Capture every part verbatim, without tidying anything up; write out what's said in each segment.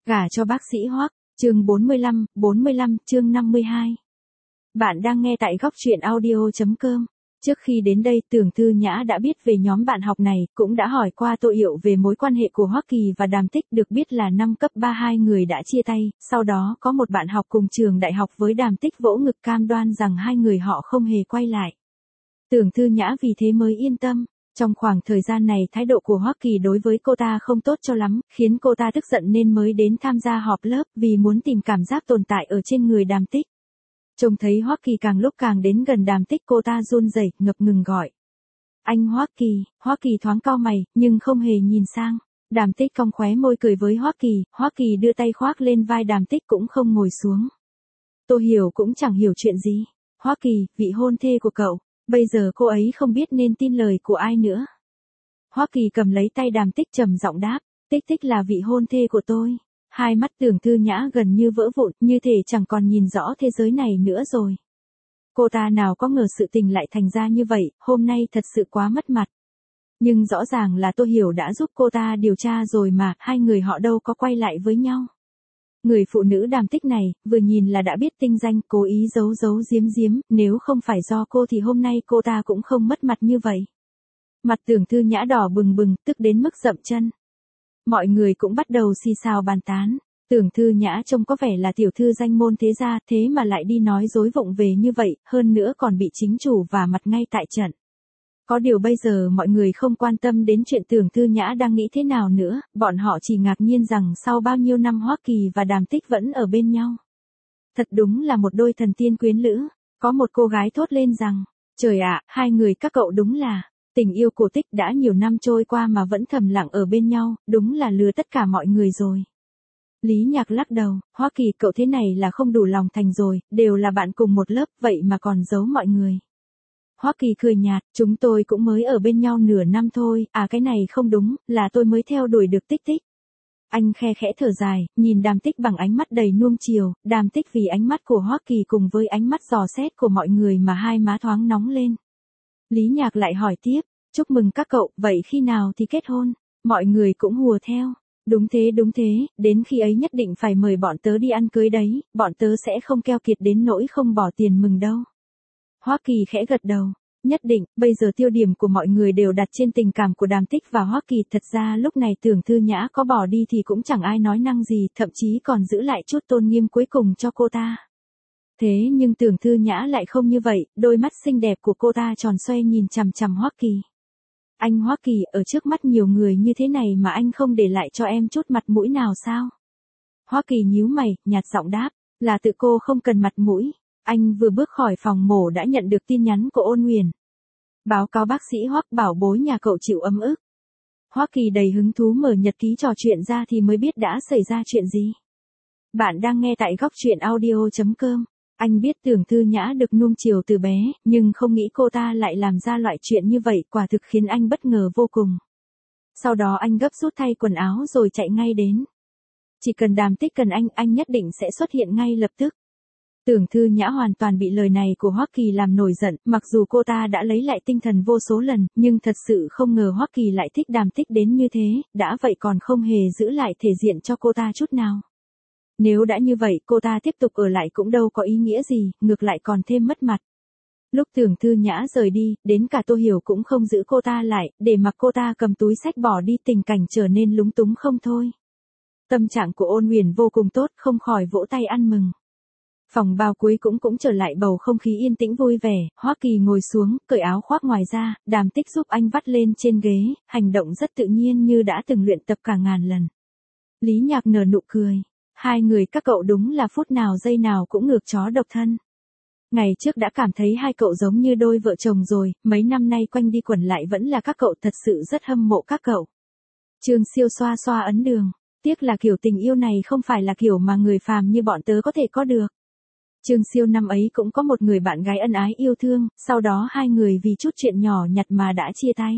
Gả cho bác sĩ Hoắc, chương bốn mươi lăm, bốn mươi lăm, chương năm mươi hai. Bạn đang nghe tại góc truyện audio chấm com. Trước khi đến đây, Tưởng Thư Nhã đã biết về nhóm bạn học này, cũng đã hỏi qua Tô Yệu về mối quan hệ của Hoắc Kỳ và Đàm Tích, được biết là năm cấp ba hai người đã chia tay, sau đó có một bạn học cùng trường đại học với Đàm Tích vỗ ngực cam đoan rằng hai người họ không hề quay lại. Tưởng Thư Nhã vì thế mới yên tâm. Trong khoảng thời gian này thái độ của Hoắc Kỳ đối với cô ta không tốt cho lắm, khiến cô ta tức giận nên mới đến tham gia họp lớp vì muốn tìm cảm giác tồn tại ở trên người Đàm Tích. Trông thấy Hoắc Kỳ càng lúc càng đến gần Đàm Tích, cô ta run rẩy, ngập ngừng gọi. Anh Hoắc Kỳ. Hoắc Kỳ thoáng cau mày, nhưng không hề nhìn sang. Đàm Tích cong khóe môi cười với Hoắc Kỳ, Hoắc Kỳ đưa tay khoác lên vai Đàm Tích cũng không ngồi xuống. Tô Hiểu cũng chẳng hiểu chuyện gì. Hoắc Kỳ, vị hôn thê của cậu. Bây giờ cô ấy không biết nên tin lời của ai nữa. Hoắc Kỳ cầm lấy tay Đàm Tích trầm giọng đáp, Tích Tích là vị hôn thê của tôi. Hai mắt Tưởng Thư Nhã gần như vỡ vụn, như thể chẳng còn nhìn rõ thế giới này nữa rồi. Cô ta nào có ngờ sự tình lại thành ra như vậy, hôm nay thật sự quá mất mặt. Nhưng rõ ràng là Tô Hiểu đã giúp cô ta điều tra rồi mà, hai người họ đâu có quay lại với nhau. Người phụ nữ Đàm Tích này, vừa nhìn là đã biết tinh danh, cố ý giấu giấu giếm giếm, nếu không phải do cô thì hôm nay cô ta cũng không mất mặt như vậy. Mặt Tưởng Thư Nhã đỏ bừng bừng, tức đến mức dậm chân. Mọi người cũng bắt đầu xì xào bàn tán. Tưởng Thư Nhã trông có vẻ là tiểu thư danh môn thế gia, thế mà lại đi nói dối vụng về như vậy, hơn nữa còn bị chính chủ vả mặt ngay tại trận. Có điều bây giờ mọi người không quan tâm đến chuyện Tưởng Thư Nhã đang nghĩ thế nào nữa, bọn họ chỉ ngạc nhiên rằng sau bao nhiêu năm Hoắc Kỳ và Đàm Tích vẫn ở bên nhau. Thật đúng là một đôi thần tiên quyến lữ. Có một cô gái thốt lên rằng, trời ạ, hai người các cậu đúng là, tình yêu cổ tích đã nhiều năm trôi qua mà vẫn thầm lặng ở bên nhau, đúng là lừa tất cả mọi người rồi. Lý Nhạc lắc đầu, Hoắc Kỳ cậu thế này là không đủ lòng thành rồi, đều là bạn cùng một lớp vậy mà còn giấu mọi người. Hoắc Kỳ cười nhạt, chúng tôi cũng mới ở bên nhau nửa năm thôi, à cái này không đúng, là tôi mới theo đuổi được Tích Tích. Anh khe khẽ thở dài, nhìn Đàm Tích bằng ánh mắt đầy nuông chiều, Đàm Tích vì ánh mắt của Hoắc Kỳ cùng với ánh mắt dò xét của mọi người mà hai má thoáng nóng lên. Lý Nhạc lại hỏi tiếp, chúc mừng các cậu, vậy khi nào thì kết hôn? Mọi người cũng hùa theo. Đúng thế đúng thế, đến khi ấy nhất định phải mời bọn tớ đi ăn cưới đấy, bọn tớ sẽ không keo kiệt đến nỗi không bỏ tiền mừng đâu. Hoắc Kỳ khẽ gật đầu, nhất định, bây giờ tiêu điểm của mọi người đều đặt trên tình cảm của Đàm Tích và Hoắc Kỳ, thật ra lúc này Tưởng Thư Nhã có bỏ đi thì cũng chẳng ai nói năng gì, thậm chí còn giữ lại chút tôn nghiêm cuối cùng cho cô ta. Thế nhưng Tưởng Thư Nhã lại không như vậy, đôi mắt xinh đẹp của cô ta tròn xoe nhìn chằm chằm Hoắc Kỳ. Anh Hoắc Kỳ, ở trước mắt nhiều người như thế này mà anh không để lại cho em chút mặt mũi nào sao? Hoắc Kỳ nhíu mày, nhạt giọng đáp, là tự cô không cần mặt mũi. Anh vừa bước khỏi phòng mổ đã nhận được tin nhắn của Ôn Huyền. Báo cáo bác sĩ Hoắc bảo bối nhà cậu chịu ấm ức. Hoắc Kỳ đầy hứng thú mở nhật ký trò chuyện ra thì mới biết đã xảy ra chuyện gì. Bạn đang nghe tại góc truyện audio chấm com. Anh biết Tưởng Thư Nhã được nuông chiều từ bé, nhưng không nghĩ cô ta lại làm ra loại chuyện như vậy, quả thực khiến anh bất ngờ vô cùng. Sau đó anh gấp rút thay quần áo rồi chạy ngay đến. Chỉ cần Đàm Tích cần anh, anh nhất định sẽ xuất hiện ngay lập tức. Tưởng Thư Nhã hoàn toàn bị lời này của Hoắc Kỳ làm nổi giận, mặc dù cô ta đã lấy lại tinh thần vô số lần, nhưng thật sự không ngờ Hoắc Kỳ lại thích Đàm Tích đến như thế, đã vậy còn không hề giữ lại thể diện cho cô ta chút nào. Nếu đã như vậy, cô ta tiếp tục ở lại cũng đâu có ý nghĩa gì, ngược lại còn thêm mất mặt. Lúc Tưởng Thư Nhã rời đi, đến cả Tô Hiểu cũng không giữ cô ta lại, để mặc cô ta cầm túi xách bỏ đi, tình cảnh trở nên lúng túng không thôi. Tâm trạng của Ôn Huyền vô cùng tốt, không khỏi vỗ tay ăn mừng. Phòng bao cuối cũng cũng trở lại bầu không khí yên tĩnh vui vẻ, Hoắc Kỳ ngồi xuống, cởi áo khoác ngoài ra, Đàm Tích giúp anh vắt lên trên ghế, hành động rất tự nhiên như đã từng luyện tập cả ngàn lần. Lý Nhạc nở nụ cười. Hai người các cậu đúng là phút nào giây nào cũng ngược chó độc thân. Ngày trước đã cảm thấy hai cậu giống như đôi vợ chồng rồi, mấy năm nay quanh đi quẩn lại vẫn là các cậu, thật sự rất hâm mộ các cậu. Trương Siêu xoa xoa ấn đường, tiếc là kiểu tình yêu này không phải là kiểu mà người phàm như bọn tớ có thể có được. Trương Siêu năm ấy cũng có một người bạn gái ân ái yêu thương, sau đó hai người vì chút chuyện nhỏ nhặt mà đã chia tay.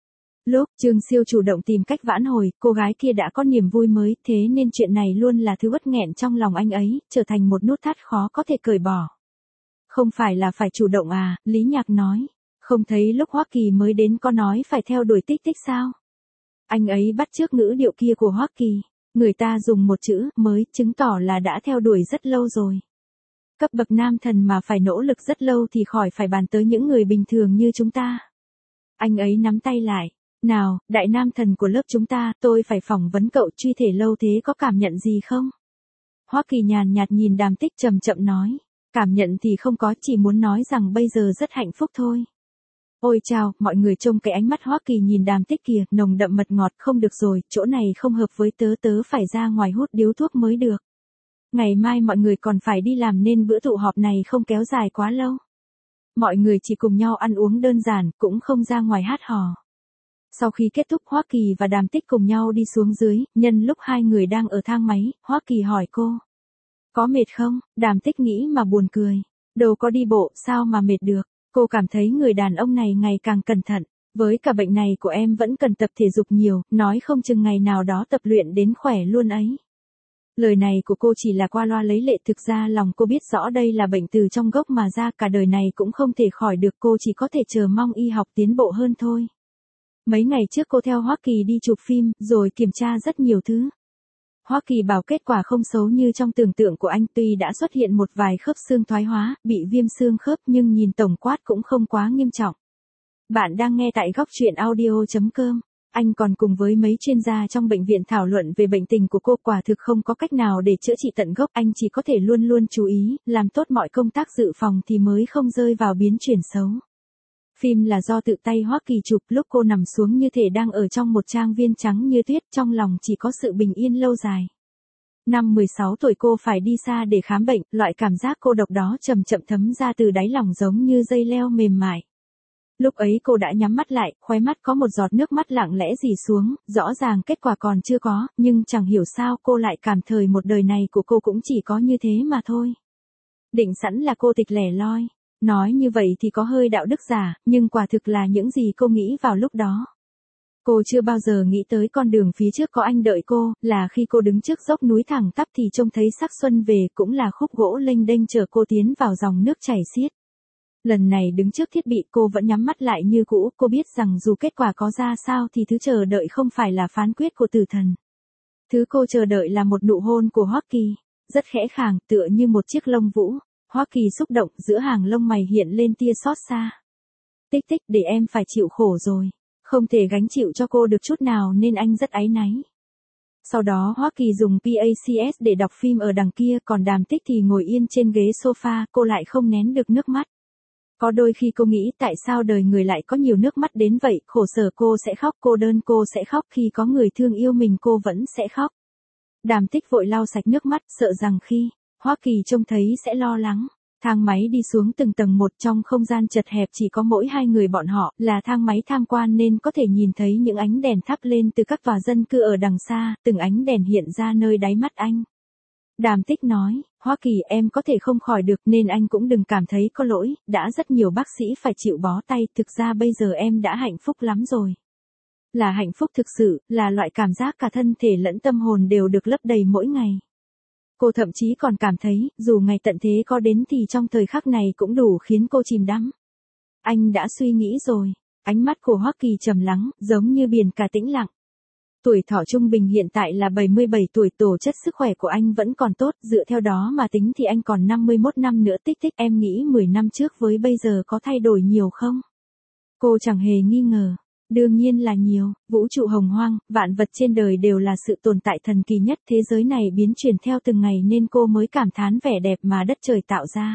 Lúc Trương Siêu chủ động tìm cách vãn hồi, cô gái kia đã có niềm vui mới, thế nên chuyện này luôn là thứ uất nghẹn trong lòng anh ấy, trở thành một nút thắt khó có thể cởi bỏ. Không phải là phải chủ động à, Lý Nhạc nói. Không thấy lúc Hoắc Kỳ mới đến có nói phải theo đuổi Tích Tích sao? Anh ấy bắt chước ngữ điệu kia của Hoắc Kỳ. Người ta dùng một chữ mới chứng tỏ là đã theo đuổi rất lâu rồi. Cấp bậc nam thần mà phải nỗ lực rất lâu thì khỏi phải bàn tới những người bình thường như chúng ta. Anh ấy nắm tay lại. Nào, đại nam thần của lớp chúng ta, tôi phải phỏng vấn cậu, truy thể lâu thế có cảm nhận gì không? Hoa Kỳ nhàn nhạt nhìn Đàm Tích chậm chậm nói. Cảm nhận thì không có, chỉ muốn nói rằng bây giờ rất hạnh phúc thôi. Ôi chao, mọi người trông cái ánh mắt Hoa Kỳ nhìn Đàm Tích kìa, nồng đậm mật ngọt, không được rồi, chỗ này không hợp với tớ, tớ phải ra ngoài hút điếu thuốc mới được. Ngày mai mọi người còn phải đi làm nên bữa tụ họp này không kéo dài quá lâu. Mọi người chỉ cùng nhau ăn uống đơn giản, cũng không ra ngoài hát hò. Sau khi kết thúc Hoa Kỳ và Đàm Tích cùng nhau đi xuống dưới, nhân lúc hai người đang ở thang máy, Hoa Kỳ hỏi cô. Có mệt không? Đàm Tích nghĩ mà buồn cười. Đâu có đi bộ, sao mà mệt được? Cô cảm thấy người đàn ông này ngày càng cẩn thận. Với cả bệnh này của em vẫn cần tập thể dục nhiều, nói không chừng ngày nào đó tập luyện đến khỏe luôn ấy. Lời này của cô chỉ là qua loa lấy lệ, thực ra lòng cô biết rõ đây là bệnh từ trong gốc mà ra, cả đời này cũng không thể khỏi được, cô chỉ có thể chờ mong y học tiến bộ hơn thôi. Mấy ngày trước cô theo Hoa Kỳ đi chụp phim, rồi kiểm tra rất nhiều thứ. Hoa Kỳ bảo kết quả không xấu như trong tưởng tượng của anh, tuy đã xuất hiện một vài khớp xương thoái hóa, bị viêm xương khớp nhưng nhìn tổng quát cũng không quá nghiêm trọng. Bạn đang nghe tại góc truyện audio chấm com. Anh còn cùng với mấy chuyên gia trong bệnh viện thảo luận về bệnh tình của cô, quả thực không có cách nào để chữa trị tận gốc, anh chỉ có thể luôn luôn chú ý, làm tốt mọi công tác dự phòng thì mới không rơi vào biến chuyển xấu. Phim là do tự tay Hoa Kỳ chụp, lúc cô nằm xuống như thể đang ở trong một trang viên trắng như tuyết, trong lòng chỉ có sự bình yên lâu dài. Năm mười sáu tuổi cô phải đi xa để khám bệnh, loại cảm giác cô độc đó chậm chậm thấm ra từ đáy lòng giống như dây leo mềm mại. Lúc ấy cô đã nhắm mắt lại, khóe mắt có một giọt nước mắt lặng lẽ rỉ xuống, rõ ràng kết quả còn chưa có, nhưng chẳng hiểu sao cô lại cảm thấy một đời này của cô cũng chỉ có như thế mà thôi. Định sẵn là cô tịch lẻ loi. Nói như vậy thì có hơi đạo đức giả, nhưng quả thực là những gì cô nghĩ vào lúc đó. Cô chưa bao giờ nghĩ tới con đường phía trước có anh đợi cô, là khi cô đứng trước dốc núi thẳng tắp thì trông thấy sắc xuân về, cũng là khúc gỗ lênh đênh chờ cô tiến vào dòng nước chảy xiết. Lần này đứng trước thiết bị cô vẫn nhắm mắt lại như cũ, cô biết rằng dù kết quả có ra sao thì thứ chờ đợi không phải là phán quyết của tử thần. Thứ cô chờ đợi là một nụ hôn của Hoa Kỳ, rất khẽ khàng, tựa như một chiếc lông vũ. Hoa Kỳ xúc động, giữa hàng lông mày hiện lên tia xót xa. Tích tích, để em phải chịu khổ rồi. Không thể gánh chịu cho cô được chút nào nên anh rất áy náy. Sau đó Hoa Kỳ dùng pê a xê ét để đọc phim ở đằng kia, còn Đàm Tích thì ngồi yên trên ghế sofa, cô lại không nén được nước mắt. Có đôi khi cô nghĩ tại sao đời người lại có nhiều nước mắt đến vậy, khổ sở cô sẽ khóc, cô đơn cô sẽ khóc, khi có người thương yêu mình cô vẫn sẽ khóc. Đàm Tích vội lau sạch nước mắt, sợ rằng khi Hoa Kỳ trông thấy sẽ lo lắng. Thang máy đi xuống từng tầng một, trong không gian chật hẹp chỉ có mỗi hai người bọn họ, là thang máy tham quan nên có thể nhìn thấy những ánh đèn thắp lên từ các tòa dân cư ở đằng xa, từng ánh đèn hiện ra nơi đáy mắt anh. Đàm Tích nói, Hoa Kỳ em có thể không khỏi được nên anh cũng đừng cảm thấy có lỗi, đã rất nhiều bác sĩ phải chịu bó tay, thực ra bây giờ em đã hạnh phúc lắm rồi. Là hạnh phúc thực sự, là loại cảm giác cả thân thể lẫn tâm hồn đều được lấp đầy mỗi ngày. Cô thậm chí còn cảm thấy, dù ngày tận thế có đến thì trong thời khắc này cũng đủ khiến cô chìm đắm. Anh đã suy nghĩ rồi, ánh mắt của Hoa Kỳ trầm lắng, giống như biển cả tĩnh lặng. Tuổi thọ trung bình hiện tại là bảy mươi bảy tuổi, tổ chất sức khỏe của anh vẫn còn tốt, dựa theo đó mà tính thì anh còn năm mươi mốt năm nữa. Tích tích, em nghĩ mười năm trước với bây giờ có thay đổi nhiều không? Cô chẳng hề nghi ngờ. Đương nhiên là nhiều, vũ trụ hồng hoang, vạn vật trên đời đều là sự tồn tại thần kỳ nhất, thế giới này biến chuyển theo từng ngày nên cô mới cảm thán vẻ đẹp mà đất trời tạo ra.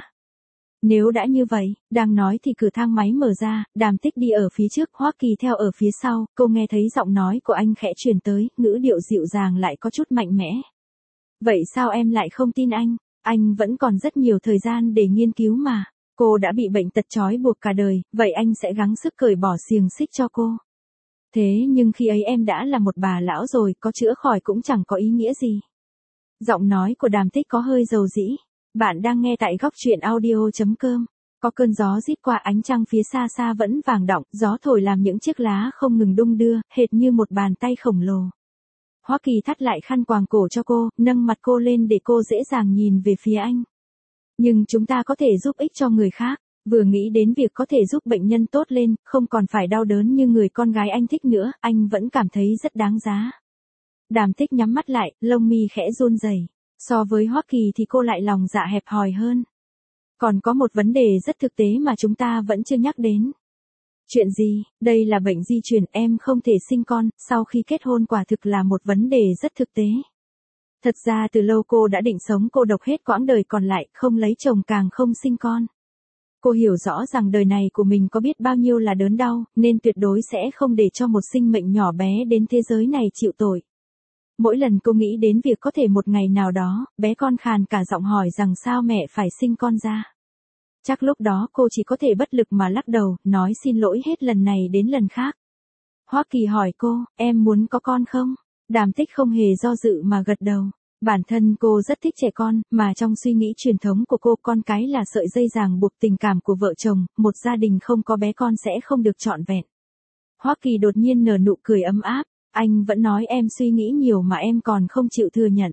Nếu đã như vậy, đang nói thì cửa thang máy mở ra, Đàm Tích đi ở phía trước, Hoa Kỳ theo ở phía sau, cô nghe thấy giọng nói của anh khẽ truyền tới, ngữ điệu dịu dàng lại có chút mạnh mẽ. Vậy sao em lại không tin anh? Anh vẫn còn rất nhiều thời gian để nghiên cứu mà. Cô đã bị bệnh tật trói buộc cả đời, vậy anh sẽ gắng sức cởi bỏ xiềng xích cho cô. Thế nhưng khi ấy em đã là một bà lão rồi, có chữa khỏi cũng chẳng có ý nghĩa gì. Giọng nói của Đàm Tích có hơi dầu dĩ. Bạn đang nghe tại góc truyện audio chấm com. Có cơn gió rít qua, ánh trăng phía xa xa vẫn vàng đọng, gió thổi làm những chiếc lá không ngừng đung đưa, hệt như một bàn tay khổng lồ. Hoa Kỳ thắt lại khăn quàng cổ cho cô, nâng mặt cô lên để cô dễ dàng nhìn về phía anh. Nhưng chúng ta có thể giúp ích cho người khác, vừa nghĩ đến việc có thể giúp bệnh nhân tốt lên, không còn phải đau đớn như người con gái anh thích nữa, anh vẫn cảm thấy rất đáng giá. Đàm Tích nhắm mắt lại, lông mi khẽ run rẩy. So với Hoắc Kỳ thì cô lại lòng dạ hẹp hòi hơn. Còn có một vấn đề rất thực tế mà chúng ta vẫn chưa nhắc đến. Chuyện gì? Đây là bệnh di truyền, em không thể sinh con, sau khi kết hôn quả thực là một vấn đề rất thực tế. Thật ra từ lâu cô đã định sống cô độc hết quãng đời còn lại, không lấy chồng càng không sinh con. Cô hiểu rõ rằng đời này của mình có biết bao nhiêu là đớn đau, nên tuyệt đối sẽ không để cho một sinh mệnh nhỏ bé đến thế giới này chịu tội. Mỗi lần cô nghĩ đến việc có thể một ngày nào đó, bé con khàn cả giọng hỏi rằng sao mẹ phải sinh con ra. Chắc lúc đó cô chỉ có thể bất lực mà lắc đầu, nói xin lỗi hết lần này đến lần khác. Hoắc Kỳ hỏi cô, em muốn có con không? Đàm Tích không hề do dự mà gật đầu. Bản thân cô rất thích trẻ con, mà trong suy nghĩ truyền thống của cô, con cái là sợi dây ràng buộc tình cảm của vợ chồng, một gia đình không có bé con sẽ không được trọn vẹn. Hoắc Kỳ đột nhiên nở nụ cười ấm áp, anh vẫn nói em suy nghĩ nhiều mà em còn không chịu thừa nhận.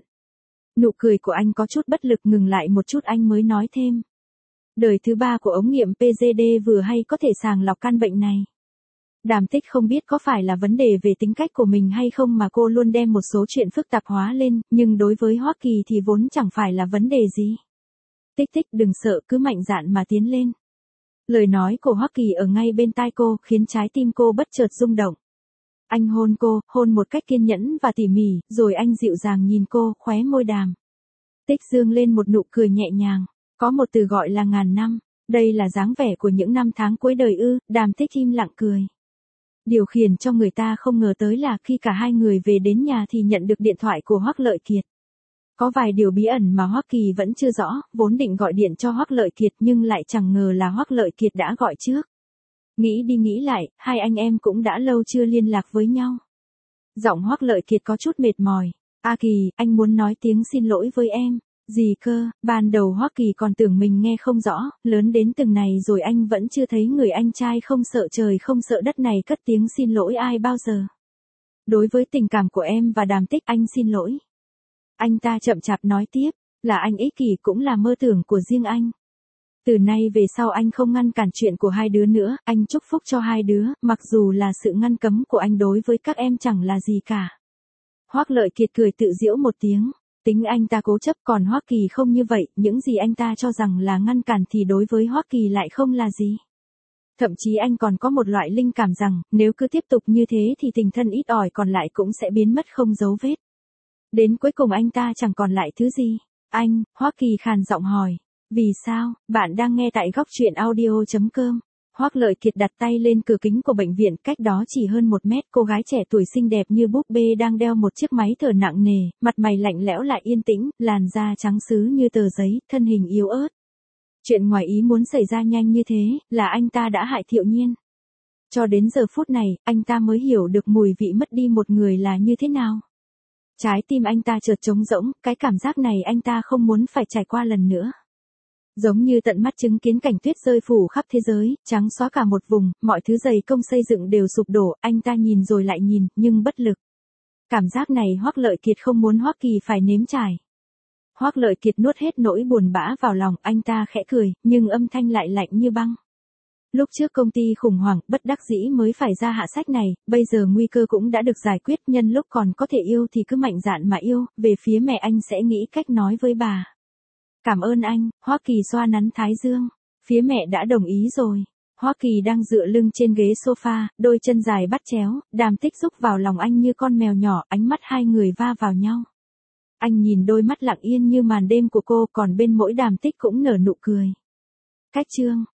Nụ cười của anh có chút bất lực, ngừng lại một chút anh mới nói thêm. Đời thứ ba của ống nghiệm pê giê đê vừa hay có thể sàng lọc căn bệnh này. Đàm Tích không biết có phải là vấn đề về tính cách của mình hay không mà cô luôn đem một số chuyện phức tạp hóa lên, nhưng đối với Hoắc Kỳ thì vốn chẳng phải là vấn đề gì. Tích tích đừng sợ, cứ mạnh dạn mà tiến lên. Lời nói của Hoắc Kỳ ở ngay bên tai cô khiến trái tim cô bất chợt rung động. Anh hôn cô, hôn một cách kiên nhẫn và tỉ mỉ, rồi anh dịu dàng nhìn cô, khóe môi Đàm Tích dương lên một nụ cười nhẹ nhàng. Có một từ gọi là ngàn năm, đây là dáng vẻ của những năm tháng cuối đời ư? Đàm Tích im lặng cười. Điều khiến cho người ta không ngờ tới là khi cả hai người về đến nhà thì nhận được điện thoại của Hoắc Lợi Kiệt. Có vài điều bí ẩn mà Hoắc Kỳ vẫn chưa rõ, vốn định gọi điện cho Hoắc Lợi Kiệt nhưng lại chẳng ngờ là Hoắc Lợi Kiệt đã gọi trước. Nghĩ đi nghĩ lại, hai anh em cũng đã lâu chưa liên lạc với nhau. Giọng Hoắc Lợi Kiệt có chút mệt mỏi. A Kỳ, anh muốn nói tiếng xin lỗi với em. Gì cơ? Ban đầu Hoắc Kỳ còn tưởng mình nghe không rõ, lớn đến từng này rồi anh vẫn chưa thấy người anh trai không sợ trời không sợ đất này cất tiếng xin lỗi ai bao giờ. Đối với tình cảm của em và Đàm Tích, anh xin lỗi. Anh ta chậm chạp nói tiếp, là anh ích kỷ cũng là mơ tưởng của riêng anh. Từ nay về sau anh không ngăn cản chuyện của hai đứa nữa, anh chúc phúc cho hai đứa, mặc dù là sự ngăn cấm của anh đối với các em chẳng là gì cả. Hoắc Lợi Kiệt cười tự giễu một tiếng. Tính anh ta cố chấp, còn Hoắc Kỳ không như vậy, những gì anh ta cho rằng là ngăn cản thì đối với Hoắc Kỳ lại không là gì. Thậm chí anh còn có một loại linh cảm rằng, nếu cứ tiếp tục như thế thì tình thân ít ỏi còn lại cũng sẽ biến mất không dấu vết. Đến cuối cùng anh ta chẳng còn lại thứ gì. Anh, Hoắc Kỳ khàn giọng hỏi. Vì sao? Bạn đang nghe tại góc truyện audio chấm com. Hoắc Lợi Kiệt đặt tay lên cửa kính của bệnh viện, cách đó chỉ hơn một mét, cô gái trẻ tuổi xinh đẹp như búp bê đang đeo một chiếc máy thở nặng nề, mặt mày lạnh lẽo lại yên tĩnh, làn da trắng sứ như tờ giấy, thân hình yếu ớt. Chuyện ngoài ý muốn xảy ra nhanh như thế, là anh ta đã hại Thiệu Nhiên. Cho đến giờ phút này, anh ta mới hiểu được mùi vị mất đi một người là như thế nào. Trái tim anh ta chợt trống rỗng, cái cảm giác này anh ta không muốn phải trải qua lần nữa. Giống như tận mắt chứng kiến cảnh tuyết rơi phủ khắp thế giới, trắng xóa cả một vùng, mọi thứ dày công xây dựng đều sụp đổ, anh ta nhìn rồi lại nhìn, nhưng bất lực. Cảm giác này Hoắc Lợi Kiệt không muốn Hoắc Kỳ phải nếm trải. Hoắc Lợi Kiệt nuốt hết nỗi buồn bã vào lòng, anh ta khẽ cười, nhưng âm thanh lại lạnh như băng. Lúc trước công ty khủng hoảng, bất đắc dĩ mới phải ra hạ sách này, bây giờ nguy cơ cũng đã được giải quyết, nhân lúc còn có thể yêu thì cứ mạnh dạn mà yêu, về phía mẹ anh sẽ nghĩ cách nói với bà. Cảm ơn anh, Hoắc Kỳ xoa nắn thái dương. Phía mẹ đã đồng ý rồi. Hoắc Kỳ đang dựa lưng trên ghế sofa, đôi chân dài bắt chéo, Đàm Tích rúc vào lòng anh như con mèo nhỏ, ánh mắt hai người va vào nhau. Anh nhìn đôi mắt lặng yên như màn đêm của cô, còn bên mỗi Đàm Tích cũng nở nụ cười. Cách chương